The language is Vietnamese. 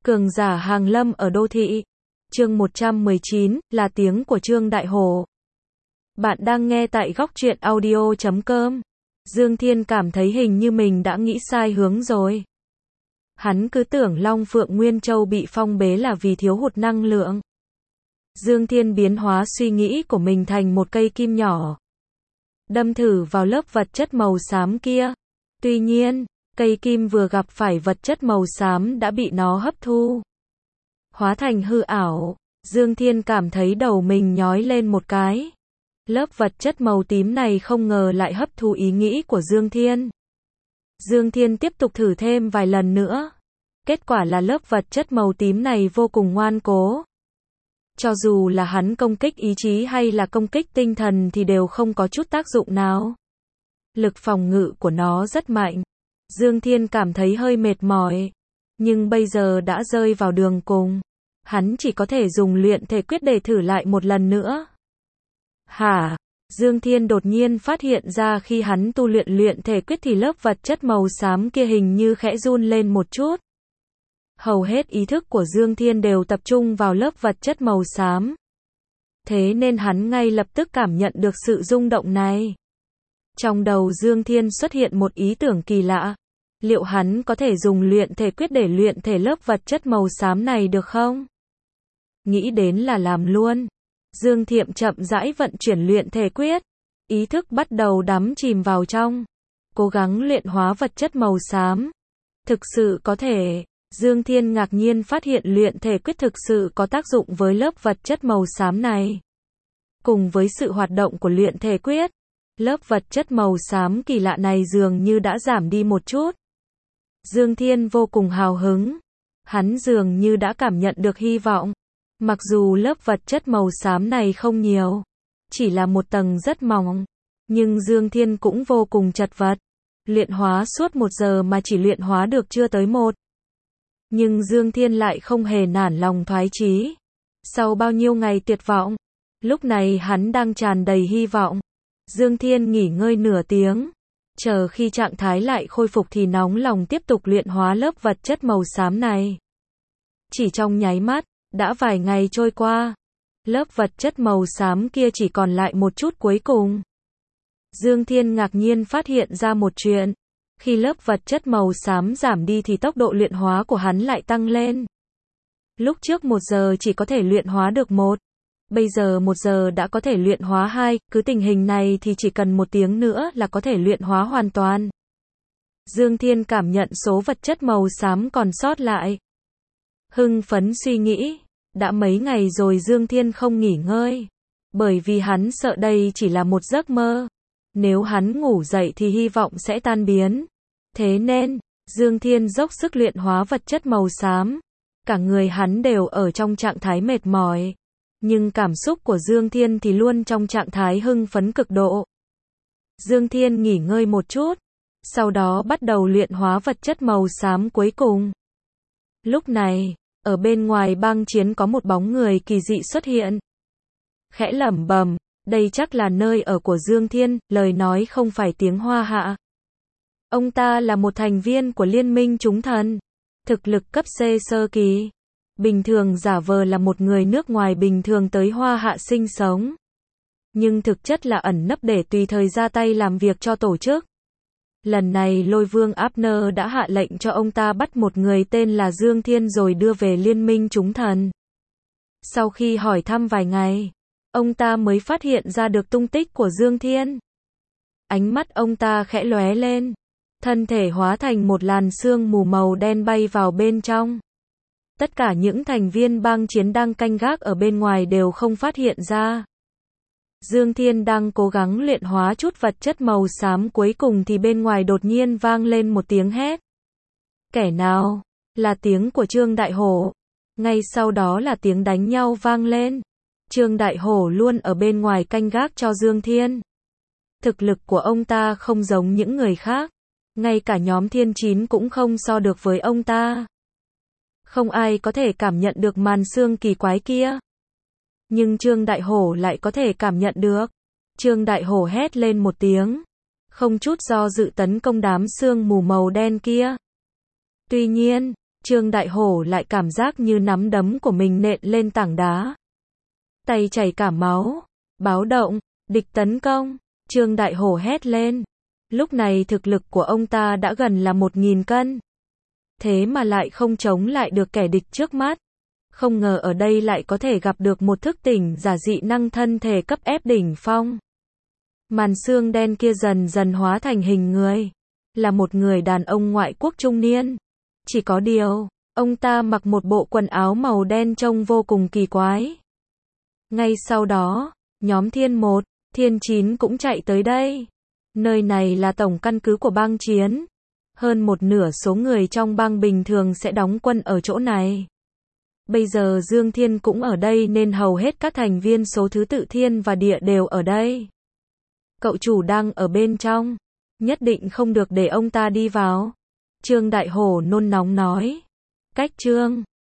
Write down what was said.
Cường giả hàng lâm ở đô thị. Chương 119, là tiếng của Trương Đại Hổ. Bạn đang nghe tại góc truyện audio.com. Dương Thiên cảm thấy hình như mình đã nghĩ sai hướng rồi. Hắn cứ tưởng Long Phượng Nguyên Châu bị phong bế là vì thiếu hụt năng lượng. Dương Thiên biến hóa suy nghĩ của mình thành một cây kim nhỏ. Đâm thử vào lớp vật chất màu xám kia. Tuy nhiên, cây kim vừa gặp phải vật chất màu xám đã bị nó hấp thu. Hóa thành hư ảo, Dương Thiên cảm thấy đầu mình nhói lên một cái. Lớp vật chất màu tím này không ngờ lại hấp thu ý nghĩ của Dương Thiên. Dương Thiên tiếp tục thử thêm vài lần nữa. Kết quả là lớp vật chất màu tím này vô cùng ngoan cố. Cho dù là hắn công kích ý chí hay là công kích tinh thần thì đều không có chút tác dụng nào. Lực phòng ngự của nó rất mạnh. Dương Thiên cảm thấy hơi mệt mỏi. Nhưng bây giờ đã rơi vào đường cùng. Hắn chỉ có thể dùng luyện thể quyết để thử lại một lần nữa. Hả? Dương Thiên đột nhiên phát hiện ra khi hắn tu luyện thể quyết thì lớp vật chất màu xám kia hình như khẽ run lên một chút. Hầu hết ý thức của Dương Thiên đều tập trung vào lớp vật chất màu xám. Thế nên hắn ngay lập tức cảm nhận được sự rung động này. Trong đầu Dương Thiên xuất hiện một ý tưởng kỳ lạ. Liệu hắn có thể dùng luyện thể quyết để luyện thể lớp vật chất màu xám này được không? Nghĩ đến là làm luôn. Dương Thiệm chậm rãi vận chuyển luyện thể quyết. Ý thức bắt đầu đắm chìm vào trong. Cố gắng luyện hóa vật chất màu xám. Thực sự có thể. Dương Thiên ngạc nhiên phát hiện luyện thể quyết thực sự có tác dụng với lớp vật chất màu xám này. Cùng với sự hoạt động của luyện thể quyết, lớp vật chất màu xám kỳ lạ này dường như đã giảm đi một chút. Dương Thiên vô cùng hào hứng. Hắn dường như đã cảm nhận được hy vọng. Mặc dù lớp vật chất màu xám này không nhiều, chỉ là một tầng rất mỏng, nhưng Dương Thiên cũng vô cùng chật vật. Luyện hóa suốt 1 giờ mà chỉ luyện hóa được chưa tới 1. Nhưng Dương Thiên lại không hề nản lòng thoái chí. Sau bao nhiêu ngày tuyệt vọng, lúc này hắn đang tràn đầy hy vọng. Dương Thiên nghỉ ngơi nửa tiếng, chờ khi trạng thái lại khôi phục thì nóng lòng tiếp tục luyện hóa lớp vật chất màu xám này. Chỉ trong nháy mắt, đã vài ngày trôi qua, lớp vật chất màu xám kia chỉ còn lại một chút cuối cùng. Dương Thiên ngạc nhiên phát hiện ra một chuyện. Khi lớp vật chất màu xám giảm đi thì tốc độ luyện hóa của hắn lại tăng lên. Lúc trước 1 giờ chỉ có thể luyện hóa được 1. Bây giờ 1 giờ đã có thể luyện hóa 2. Cứ tình hình này thì chỉ cần 1 tiếng nữa là có thể luyện hóa hoàn toàn. Dương Thiên cảm nhận số vật chất màu xám còn sót lại. Hưng phấn suy nghĩ. Đã mấy ngày rồi Dương Thiên không nghỉ ngơi. Bởi vì hắn sợ đây chỉ là một giấc mơ. Nếu hắn ngủ dậy thì hy vọng sẽ tan biến. Thế nên, Dương Thiên dốc sức luyện hóa vật chất màu xám. Cả người hắn đều ở trong trạng thái mệt mỏi. Nhưng cảm xúc của Dương Thiên thì luôn trong trạng thái hưng phấn cực độ. Dương Thiên nghỉ ngơi một chút. Sau đó bắt đầu luyện hóa vật chất màu xám cuối cùng. Lúc này, ở bên ngoài bang chiến có một bóng người kỳ dị xuất hiện. Khẽ lẩm bẩm. Đây chắc là nơi ở của Dương Thiên, lời nói không phải tiếng Hoa Hạ. Ông ta là một thành viên của Liên minh chúng thần. Thực lực cấp C sơ kỳ. Bình thường giả vờ là một người nước ngoài bình thường tới Hoa Hạ sinh sống. Nhưng thực chất là ẩn nấp để tùy thời ra tay làm việc cho tổ chức. Lần này Lôi Vương Abner đã hạ lệnh cho ông ta bắt một người tên là Dương Thiên rồi đưa về Liên minh chúng thần. Sau khi hỏi thăm vài ngày, ông ta mới phát hiện ra được tung tích của Dương Thiên. Ánh mắt ông ta khẽ lóe lên. Thân thể hóa thành một làn sương mù màu đen bay vào bên trong. Tất cả những thành viên bang chiến đang canh gác ở bên ngoài đều không phát hiện ra. Dương Thiên đang cố gắng luyện hóa chút vật chất màu xám cuối cùng thì bên ngoài đột nhiên vang lên một tiếng hét. Kẻ nào? Là tiếng của Trương Đại Hổ. Ngay sau đó là tiếng đánh nhau vang lên. Trương Đại Hổ luôn ở bên ngoài canh gác cho Dương Thiên. Thực lực của ông ta không giống những người khác. Ngay cả nhóm Thiên Chín cũng không so được với ông ta. Không ai có thể cảm nhận được màn sương kỳ quái kia. Nhưng Trương Đại Hổ lại có thể cảm nhận được. Trương Đại Hổ hét lên một tiếng. Không chút do dự tấn công đám sương mù màu đen kia. Tuy nhiên, Trương Đại Hổ lại cảm giác như nắm đấm của mình nện lên tảng đá. Tay chảy cả máu. Báo động, địch tấn công. Trương Đại Hổ hét lên. Lúc này thực lực của ông ta đã gần là 1000 cân. Thế mà lại không chống lại được kẻ địch trước mắt. Không ngờ ở đây lại có thể gặp được một thức tỉnh giả dị năng thân thể cấp ép đỉnh phong. Màn xương đen kia dần dần hóa thành hình người. Là một người đàn ông ngoại quốc trung niên. Chỉ có điều, ông ta mặc một bộ quần áo màu đen trông vô cùng kỳ quái. Ngay sau đó, nhóm Thiên 1, Thiên 9 cũng chạy tới đây. Nơi này là tổng căn cứ của bang chiến. Hơn một nửa số người trong bang bình thường sẽ đóng quân ở chỗ này. Bây giờ Dương Thiên cũng ở đây nên hầu hết các thành viên số thứ tự thiên và địa đều ở đây. Cậu chủ đang ở bên trong. Nhất định không được để ông ta đi vào. Trương Đại Hổ nôn nóng nói. Cách Trương